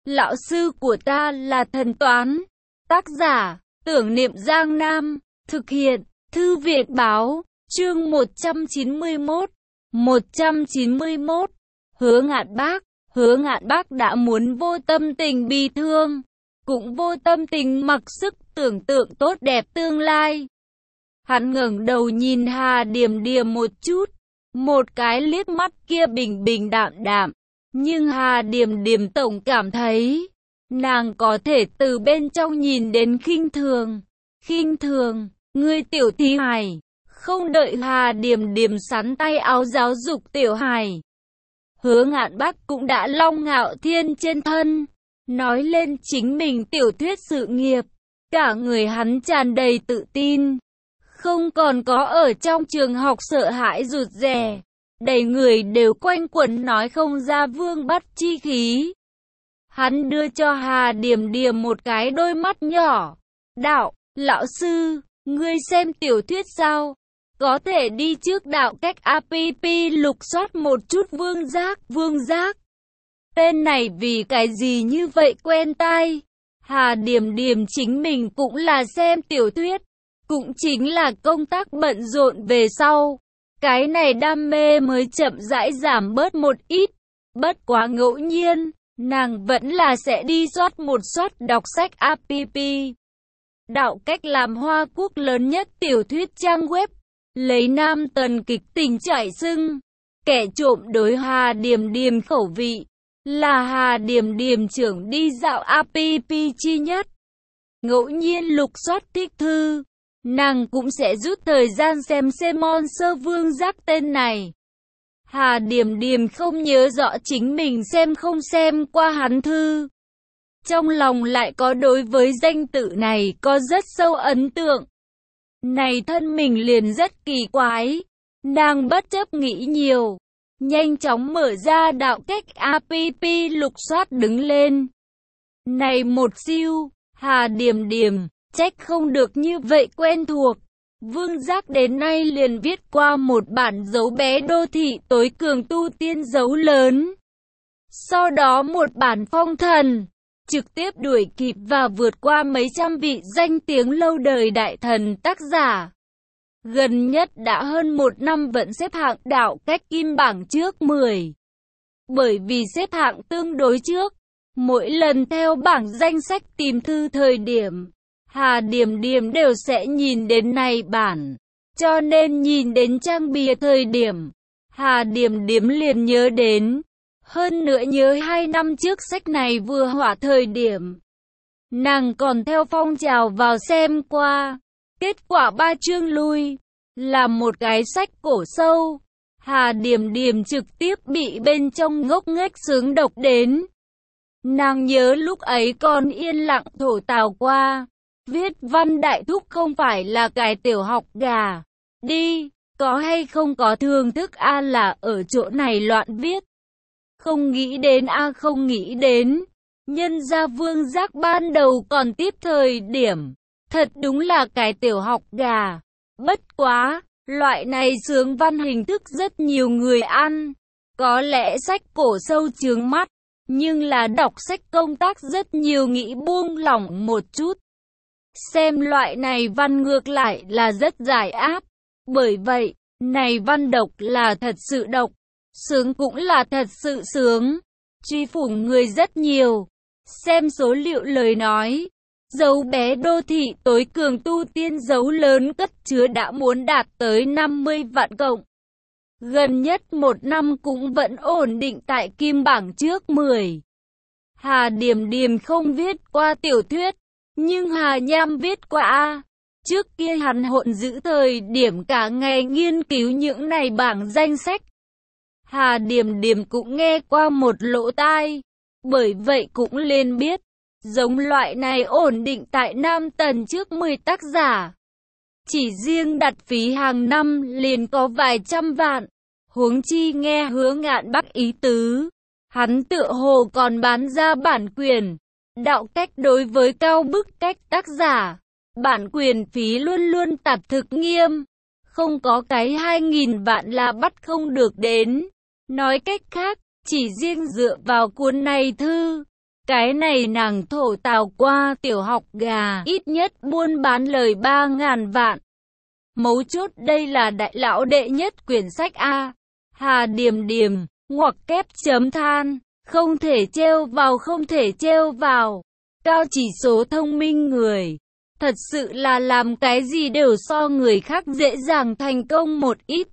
Lão sư của ta là thần toán. Tác giả, Tưởng Niệm Giang Nam. Thực hiện, Thư viện báo. Chương 191. 191. Hứa Ngạn Bác đã muốn vô tâm tình bi thương, cũng vô tâm tình mặc sức tưởng tượng tốt đẹp tương lai. Hắn ngẩng đầu nhìn Hà Điềm Điềm một chút, một cái liếc mắt kia bình bình đạm đạm, nhưng Hà Điềm Điềm tổng cảm thấy nàng có thể từ bên trong nhìn đến khinh thường, ngươi tiểu thí hài. Không đợi Hà Điềm Điềm sắn tay áo giáo dục tiểu hài, Hứa Ngạn Bác cũng đã long ngạo thiên trên thân, nói lên chính mình tiểu thuyết sự nghiệp. Cả người hắn tràn đầy tự tin, không còn có ở trong trường học sợ hãi rụt rè, đầy người đều quanh quẩn nói không ra vương bắt chi khí. Hắn đưa cho Hà Điềm Điềm một cái đôi mắt nhỏ, đạo, lão sư, ngươi xem tiểu thuyết sao? Có thể đi trước đạo cách app lục soát một chút vương giác. Tên này vì cái gì như vậy quen tai? Hà Điềm Điềm chính mình cũng là xem tiểu thuyết, cũng chính là công tác bận rộn về sau, cái này đam mê mới chậm rãi giảm bớt một ít. Bất quá ngẫu nhiên, nàng vẫn là sẽ đi soát một soát đọc sách app. Đạo cách làm Hoa Quốc lớn nhất tiểu thuyết trang web, lấy nam tần kịch tình chải sưng. Kẻ trộm đối Hà Điềm Điềm khẩu vị, là Hà Điềm Điềm trưởng đi dạo app chi nhất. Ngẫu nhiên lục soát thích thư, nàng cũng sẽ rút thời gian xem Monster Vương Giác tên này. Hà Điềm Điềm không nhớ rõ chính mình xem không xem qua hắn thư, trong lòng lại có đối với danh tự này có rất sâu ấn tượng. Này thân mình liền rất kỳ quái, nàng bất chấp nghĩ nhiều, nhanh chóng mở ra đạo cách app lục soát đứng lên. Này một siêu, Hà Điềm Điềm, trách không được như vậy quen thuộc. Vương Giác đến nay liền viết qua một bản dấu bé đô thị tối cường tu tiên dấu lớn. Sau đó một bản phong thần, trực tiếp đuổi kịp và vượt qua mấy trăm vị danh tiếng lâu đời đại thần tác giả. Gần nhất đã hơn một năm vẫn xếp hạng đạo cách kim bảng trước 10. Bởi vì xếp hạng tương đối trước, mỗi lần theo bảng danh sách tìm thư thời điểm, Hà Điềm Điềm đều sẽ nhìn đến này bản. Cho nên nhìn đến trang bìa thời điểm, Hà Điềm Điềm liền nhớ đến. Hơn nữa nhớ 2 năm trước sách này vừa họa thời điểm, nàng còn theo phong trào vào xem qua. Kết quả 3 chương lui, là một cái sách cổ sâu. Hà Điềm Điềm trực tiếp bị bên trong ngốc nghếch sướng độc đến. Nàng nhớ lúc ấy còn yên lặng thổ tào qua. Viết văn đại thúc không phải là cái tiểu học gà. Đi, có hay không có thưởng thức a là ở chỗ này loạn viết. Không nghĩ đến không nghĩ đến. Nhân gia Vương Giác ban đầu còn tiếp thời điểm. Thật đúng là cái tiểu học gà. Bất quá, loại này sướng văn hình thức rất nhiều người ăn. Có lẽ sách cổ sâu chướng mắt, nhưng là đọc sách công tác rất nhiều nghĩ buông lỏng một chút. Xem loại này văn ngược lại là rất giải áp. Bởi vậy, này văn độc là thật sự độc, sướng cũng là thật sự sướng. Truy phủng người rất nhiều. Xem số liệu lời nói, dấu bé đô thị tối cường tu tiên dấu lớn cất chứa đã muốn đạt tới 50 vạn cộng. Gần nhất một năm cũng vẫn ổn định tại kim bảng trước 10. Hà Điềm Điềm không viết qua tiểu thuyết, nhưng Hà Nham viết qua a. Trước kia hắn hỗn giữ thời điểm cả ngày nghiên cứu những này bảng danh sách. Hà Điềm Điềm cũng nghe qua một lỗ tai, bởi vậy cũng liền biết, giống loại này ổn định tại Nam Tần trước 10 tác giả. Chỉ riêng đặt phí hàng năm liền có vài trăm vạn, huống chi nghe Hứa Ngạn Bác ý tứ. Hắn tựa hồ còn bán ra bản quyền, đạo cách đối với cao bức cách tác giả. Bản quyền phí luôn luôn tạp thực nghiêm, không có cái 2.000 vạn là bắt không được đến. Nói cách khác, chỉ riêng dựa vào cuốn này thư, Cái này nàng thổ tào qua tiểu học gà, ít nhất buôn bán lời 3.000 vạn. Mấu chốt đây là đại lão đệ nhất quyển sách A. Hà Điềm Điềm, ngoặc kép chấm than, không thể trêu vào, không thể trêu vào. Cao chỉ số thông minh người. Thật sự là làm cái gì đều so người khác dễ dàng thành công một ít.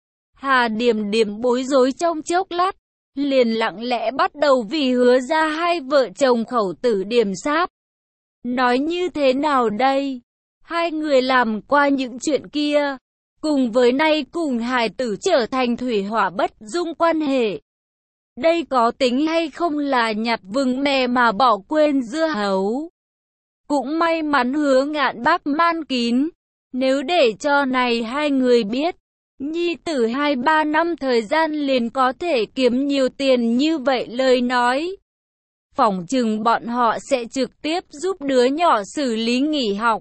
Hà Điềm Điềm bối rối trong chốc lát, liền lặng lẽ bắt đầu vì Hứa ra hai vợ chồng khẩu tử điểm sáp. Nói như thế nào đây? Hai người làm qua những chuyện kia, cùng với nay cùng hài tử trở thành thủy hỏa bất dung quan hệ. Đây có tính hay không là nhặt vừng mè mà bỏ quên dưa hấu? Cũng may mắn Hứa Ngạn Bác man kín, nếu để cho này hai người biết, nhi tử 2-3 năm thời gian liền có thể kiếm nhiều tiền như vậy lời nói. Phỏng chừng bọn họ sẽ trực tiếp giúp đứa nhỏ xử lý nghỉ học.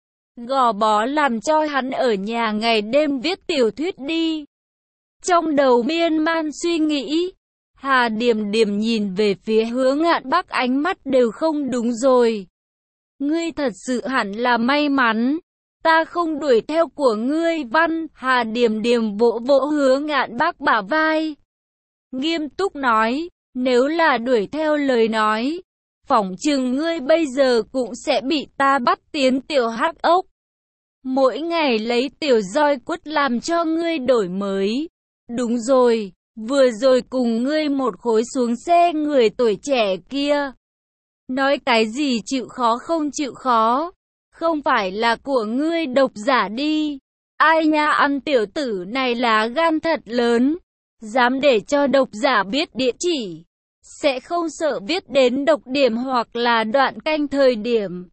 Gò bó làm cho hắn ở nhà ngày đêm viết tiểu thuyết đi. Trong đầu miên man suy nghĩ, Hà Điềm Điềm nhìn về phía Hứa Ngạn Bác, ánh mắt đều không đúng rồi. Ngươi thật sự hẳn là may mắn, ta không đuổi theo của ngươi. Văn Hà Điềm Điềm vỗ vỗ Hứa Ngạn Bác bả vai, nghiêm túc nói, nếu là đuổi theo lời nói, phỏng chừng ngươi bây giờ cũng sẽ bị ta bắt tiến tiểu hắc ốc. Mỗi ngày lấy tiểu roi quất làm cho ngươi đổi mới. Đúng rồi, vừa rồi cùng ngươi một khối xuống xe người tuổi trẻ kia. Nói cái gì chịu khó không chịu khó, không phải là của ngươi độc giả đi. Ai nha, ăn tiểu tử này lá gan thật lớn, dám để cho độc giả biết địa chỉ, sẽ không sợ viết đến độc điểm hoặc là đoạn canh thời điểm,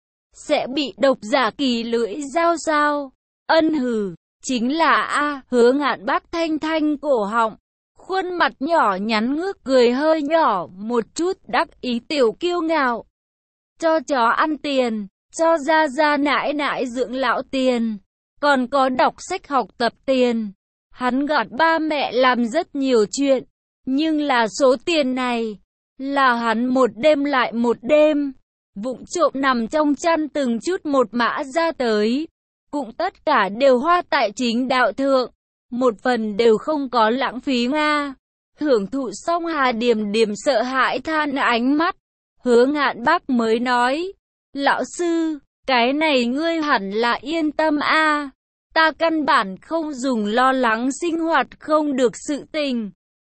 sẽ bị độc giả kỳ lưỡi dao sao? Ân hừ, chính là A. Hứa Ngạn Bác thanh thanh cổ họng, khuôn mặt nhỏ nhắn ngước cười hơi nhỏ một chút đắc ý tiểu kiêu ngạo. Cho chó ăn tiền, cho gia gia nãi nãi dưỡng lão tiền, còn có đọc sách học tập tiền. Hắn gạt ba mẹ làm rất nhiều chuyện, nhưng là số tiền này là hắn một đêm lại một đêm vụng trộm nằm trong chăn từng chút một mã ra tới, cũng tất cả đều hoa tại chính đạo thượng, một phần đều không có lãng phí Nga. Hưởng thụ xong, Hà Điềm Điềm sợ hãi than ánh mắt, Hứa Ngạn Bác mới nói, lão sư, cái này ngươi hẳn là yên tâm a, ta căn bản không dùng lo lắng sinh hoạt không được sự tình.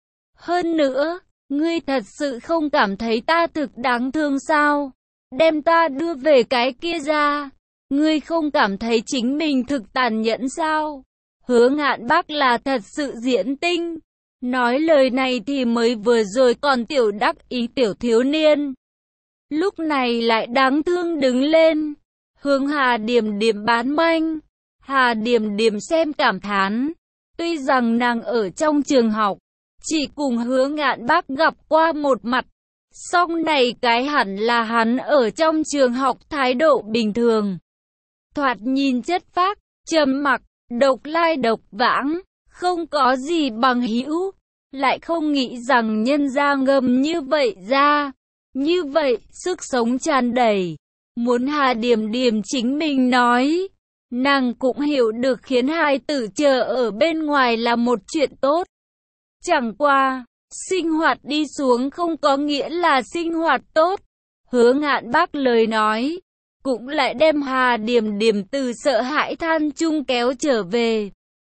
Hơn nữa, ngươi thật sự không cảm thấy ta thực đáng thương sao? Đem ta đưa về cái kia ra, ngươi không cảm thấy chính mình thực tàn nhẫn sao? Hứa Ngạn Bác là thật sự diễn tinh. Nói lời này thì mới vừa rồi còn tiểu đắc ý tiểu thiếu niên, lúc này lại đáng thương đứng lên, hướng Hà Điềm Điềm bán manh. Hà Điềm Điềm xem cảm thán, tuy rằng nàng ở trong trường học chỉ cùng Hứa Ngạn Bác gặp qua một mặt, song này cái hẳn là hắn ở trong trường học thái độ bình thường, thoạt nhìn chất phác, trầm mặc, độc lai độc vãng, không có gì bằng hữu, lại không nghĩ rằng nhân ra ngầm như vậy ra, như vậy sức sống tràn đầy. Muốn Hà Điềm Điềm chính mình nói, nàng cũng hiểu được khiến hai tử chờ ở bên ngoài là một chuyện tốt. Chẳng qua, sinh hoạt đi xuống không có nghĩa là sinh hoạt tốt. Hứa Ngạn Bác lời nói, cũng lại đem Hà Điềm Điềm từ sợ hãi than chung kéo trở về.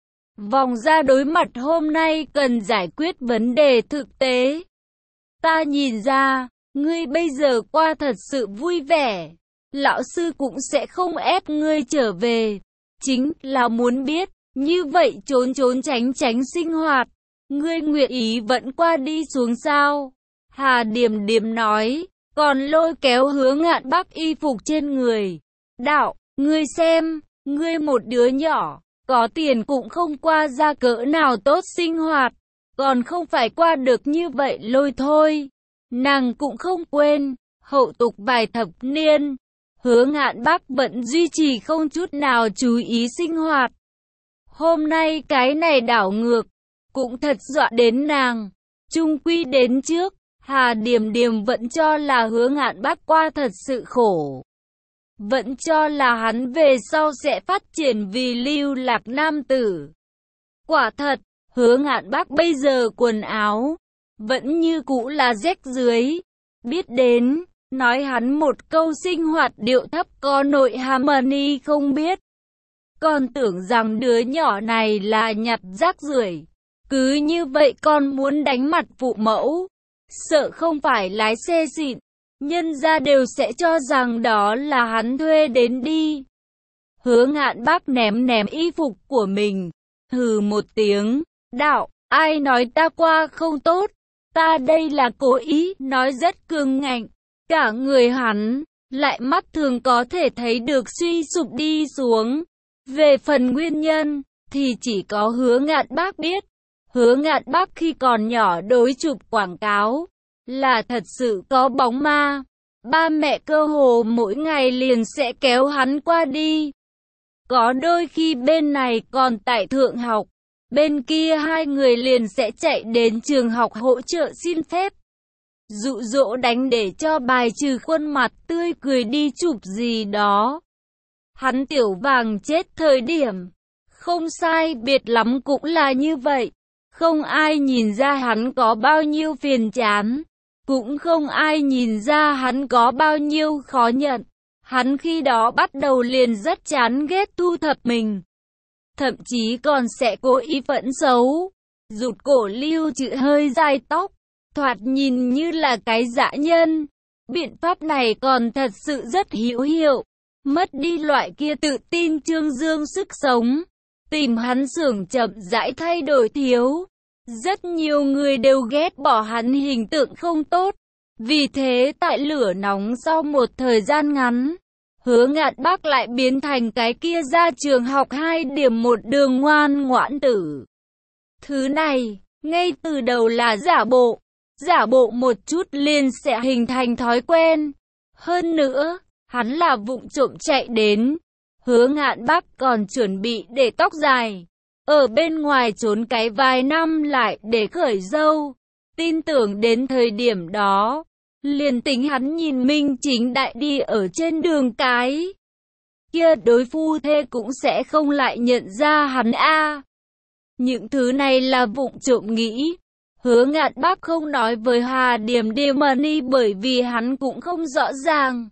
Vòng ra đối mặt hôm nay cần giải quyết vấn đề thực tế. Ta nhìn ra, ngươi bây giờ qua thật sự vui vẻ. Lão sư cũng sẽ không ép ngươi trở về. Chính là muốn biết, như vậy trốn trốn tránh tránh sinh hoạt, ngươi nguyện ý vẫn qua đi xuống sao? Hà Điềm Điềm nói, còn lôi kéo Hứa Ngạn Bác y phục trên người. Đạo, ngươi xem, ngươi một đứa nhỏ, có tiền cũng không qua ra cỡ nào tốt sinh hoạt, còn không phải qua được như vậy lôi thôi. Nàng cũng không quên, hậu tục vài thập niên, Hứa Ngạn Bác vẫn duy trì không chút nào chú ý sinh hoạt. Hôm nay cái này đảo ngược, cũng thật dọa đến nàng. Chung quy đến trước, Hà Điềm Điềm vẫn cho là Hứa Ngạn Bác qua thật sự khổ. Vẫn cho là hắn về sau sẽ phát triển vì lưu lạc nam tử. Quả thật, Hứa Ngạn Bác bây giờ quần áo vẫn như cũ là rách dưới. Biết đến, nói hắn một câu sinh hoạt điệu thấp có nội hàm ni không biết. Còn tưởng rằng đứa nhỏ này là nhặt rác rưởi. Cứ như vậy con muốn đánh mặt phụ mẫu. Sợ không phải lái xe xịn, nhân gia đều sẽ cho rằng đó là hắn thuê đến đi. Hứa Ngạn Bác ném y phục của mình, hừ một tiếng, đạo, ai nói ta qua không tốt, ta đây là cố ý, nói rất cứng ngạnh. Cả người hắn, lại mắt thường có thể thấy được suy sụp đi xuống. Về phần nguyên nhân, thì chỉ có Hứa Ngạn Bác biết. Hứa Ngạn Bác khi còn nhỏ đối chụp quảng cáo, là thật sự có bóng ma. Ba mẹ cơ hồ mỗi ngày liền sẽ kéo hắn qua đi. Có đôi khi bên này còn tại thượng học, bên kia hai người liền sẽ chạy đến trường học hỗ trợ xin phép. Dụ dỗ đánh để cho bài trừ khuôn mặt tươi cười đi chụp gì đó. Hắn tiểu vàng chết thời điểm, không sai biệt lắm cũng là như vậy. Không ai nhìn ra hắn có bao nhiêu phiền chán, cũng không ai nhìn ra hắn có bao nhiêu khó nhận. Hắn khi đó bắt đầu liền rất chán ghét thu thập mình. Thậm chí còn sẽ cố ý phẫn xấu, rụt cổ lưu trữ hơi dài tóc, thoạt nhìn như là cái dã nhân. Biện pháp này còn thật sự rất hữu hiệu, mất đi loại kia tự tin trương dương sức sống. Tìm hắn xưởng chậm rãi thay đổi thiếu. Rất nhiều người đều ghét bỏ hắn hình tượng không tốt. Vì thế tại lửa nóng sau một thời gian ngắn, Hứa Ngạn Bác lại biến thành cái kia ra trường học 2 điểm một đường ngoan ngoãn tử. Thứ này, ngay từ đầu là giả bộ một chút liền sẽ hình thành thói quen. Hơn nữa, hắn là vụng trộm chạy đến. Hứa Ngạn Bác còn chuẩn bị để tóc dài, ở bên ngoài trốn cái vài năm lại để khởi râu. Tin tưởng đến thời điểm đó, liền tính hắn nhìn minh chính đại đi ở trên đường cái kia, đối phu thê cũng sẽ không lại nhận ra hắn a. Những thứ này là vụng trộm nghĩ. Hứa Ngạn Bác không nói với Hà Điềm Điềm bởi vì hắn cũng không rõ ràng.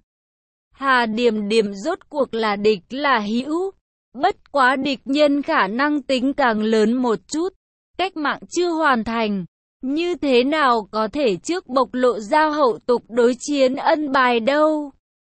Hà Điềm Điềm rốt cuộc là địch là hữu, bất quá địch nhân khả năng tính càng lớn một chút. Cách mạng chưa hoàn thành, như thế nào có thể trước bộc lộ ra hậu tục đối chiến ân bài đâu.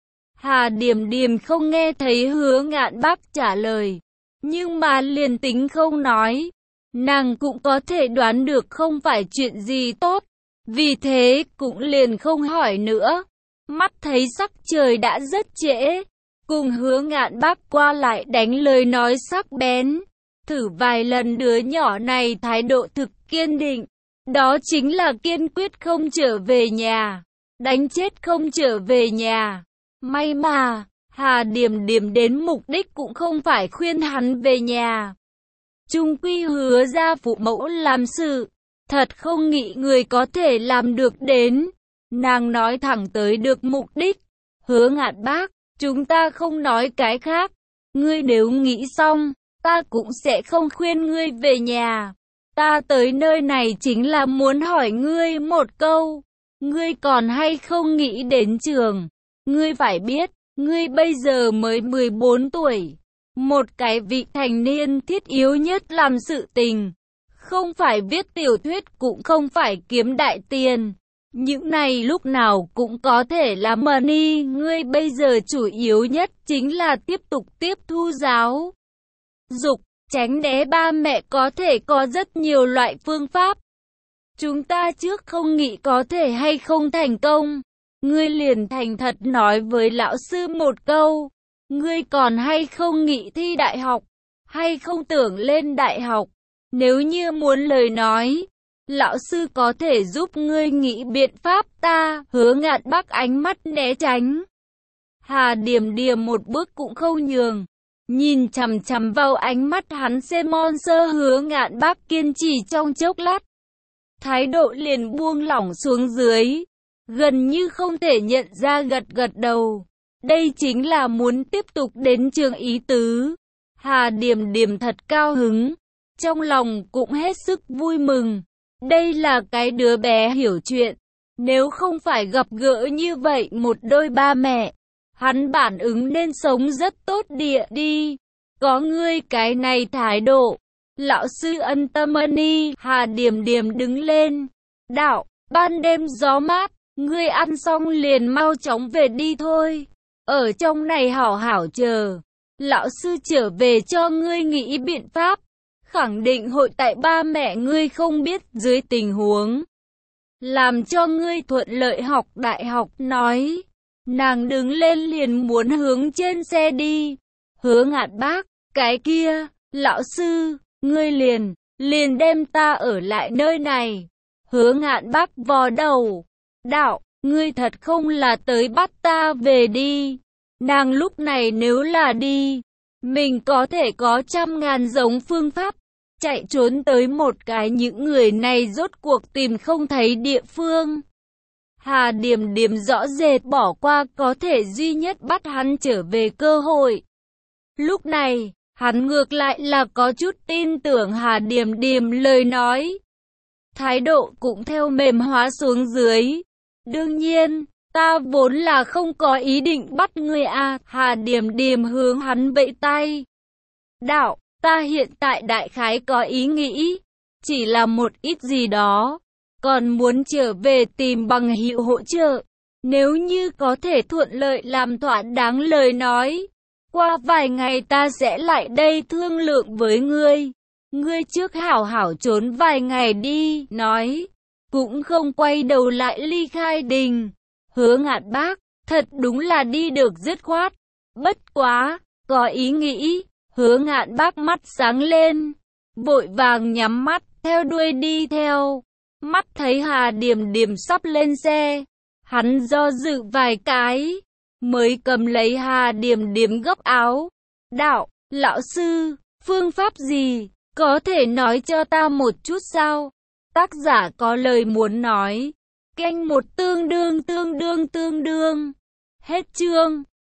Hà Điềm Điềm không nghe thấy Hứa Ngạn Bác trả lời, nhưng mà liền tính không nói, nàng cũng có thể đoán được không phải chuyện gì tốt, vì thế cũng liền không hỏi nữa. Mắt thấy sắc trời đã rất trễ, cùng Hứa Ngạn Bác qua lại đánh lời nói sắc bén. Thử vài lần đứa nhỏ này thái độ thực kiên định, đó chính là kiên quyết không trở về nhà, đánh chết không trở về nhà. May mà, Hà Điềm Điềm đến mục đích cũng không phải khuyên hắn về nhà. Chung quy Hứa ra phụ mẫu làm sự, thật không nghĩ người có thể làm được đến. Nàng nói thẳng tới được mục đích. Hứa Ngạn Bác, chúng ta không nói cái khác. Ngươi nếu nghĩ xong, ta cũng sẽ không khuyên ngươi về nhà. Ta tới nơi này chính là muốn hỏi ngươi một câu. Ngươi còn hay không nghĩ đến trường? Ngươi phải biết, ngươi bây giờ mới 14 tuổi. Một cái vị thành niên thiết yếu nhất làm sự tình. Không phải viết tiểu thuyết, cũng không phải kiếm đại tiền. Những này lúc nào cũng có thể là money. Ngươi bây giờ chủ yếu nhất chính là tiếp tục tiếp thu giáo dục, tránh né ba mẹ. Có thể có rất nhiều loại phương pháp. Chúng ta trước không nghĩ có thể hay không thành công. Ngươi liền thành thật nói với lão sư một câu. Ngươi còn hay không nghĩ thi đại học, hay không tưởng lên đại học. Nếu như muốn lời nói, lão sư có thể giúp ngươi nghĩ biện pháp. Ta Hứa Ngạn Bác ánh mắt né tránh. Hà Điềm Điềm một bước cũng không nhường, nhìn chằm chằm vào ánh mắt hắn. Hứa Ngạn Bác kiên trì trong chốc lát, thái độ liền buông lỏng xuống dưới, gần như không thể nhận ra, gật gật đầu. Đây chính là muốn tiếp tục đến trường ý tứ. Hà Điềm Điềm thật cao hứng, trong lòng cũng hết sức vui mừng. Đây là cái đứa bé hiểu chuyện. Nếu không phải gặp gỡ như vậy một đôi ba mẹ, hắn bản ứng nên sống rất tốt địa đi. Có ngươi cái này thái độ, lão sư ân tâm đi. Hà Điềm Điềm đứng lên, đạo, ban đêm gió mát, ngươi ăn xong liền mau chóng về đi thôi. Ở trong này hảo hảo chờ, lão sư trở về cho ngươi nghĩ biện pháp. Khẳng định hội tại ba mẹ ngươi không biết dưới tình huống, làm cho ngươi thuận lợi học đại học. Nói, nàng đứng lên liền muốn hướng trên xe đi. Hứa Ngạn bác, cái kia, lão sư, ngươi liền đem ta ở lại nơi này. Hứa Ngạn bác vò đầu, đạo, ngươi thật không là tới bắt ta về đi. Nàng lúc này nếu là đi, mình có thể có trăm ngàn giống phương pháp chạy trốn tới một cái, những người này rốt cuộc tìm không thấy địa phương. Hà Điềm Điềm rõ rệt bỏ qua có thể duy nhất bắt hắn trở về cơ hội. Lúc này, hắn ngược lại là có chút tin tưởng Hà Điềm Điềm lời nói. Thái độ cũng theo mềm hóa xuống dưới. Đương nhiên, ta vốn là không có ý định bắt ngươi à. Hà Điềm Điềm hướng hắn vẫy tay. Đạo, ta hiện tại đại khái có ý nghĩ, chỉ là một ít gì đó, còn muốn trở về tìm bằng hữu hỗ trợ. Nếu như có thể thuận lợi làm thỏa đáng lời nói, qua vài ngày ta sẽ lại đây thương lượng với ngươi. Ngươi trước hảo hảo trốn vài ngày đi. Nói, cũng không quay đầu lại ly khai đình. Hứa Ngạn bác, thật đúng là đi được dứt khoát. Bất quá, có ý nghĩ. Hứa Ngạn bác mắt sáng lên, vội vàng nhắm mắt, theo đuôi đi theo. Mắt thấy Hà Điềm Điềm sắp lên xe, hắn do dự vài cái, mới cầm lấy Hà Điềm Điềm gấp áo. Đạo, lão sư, phương pháp gì, có thể nói cho ta một chút sao? Tác giả có lời muốn nói. Canh một tương đương. Hết chương.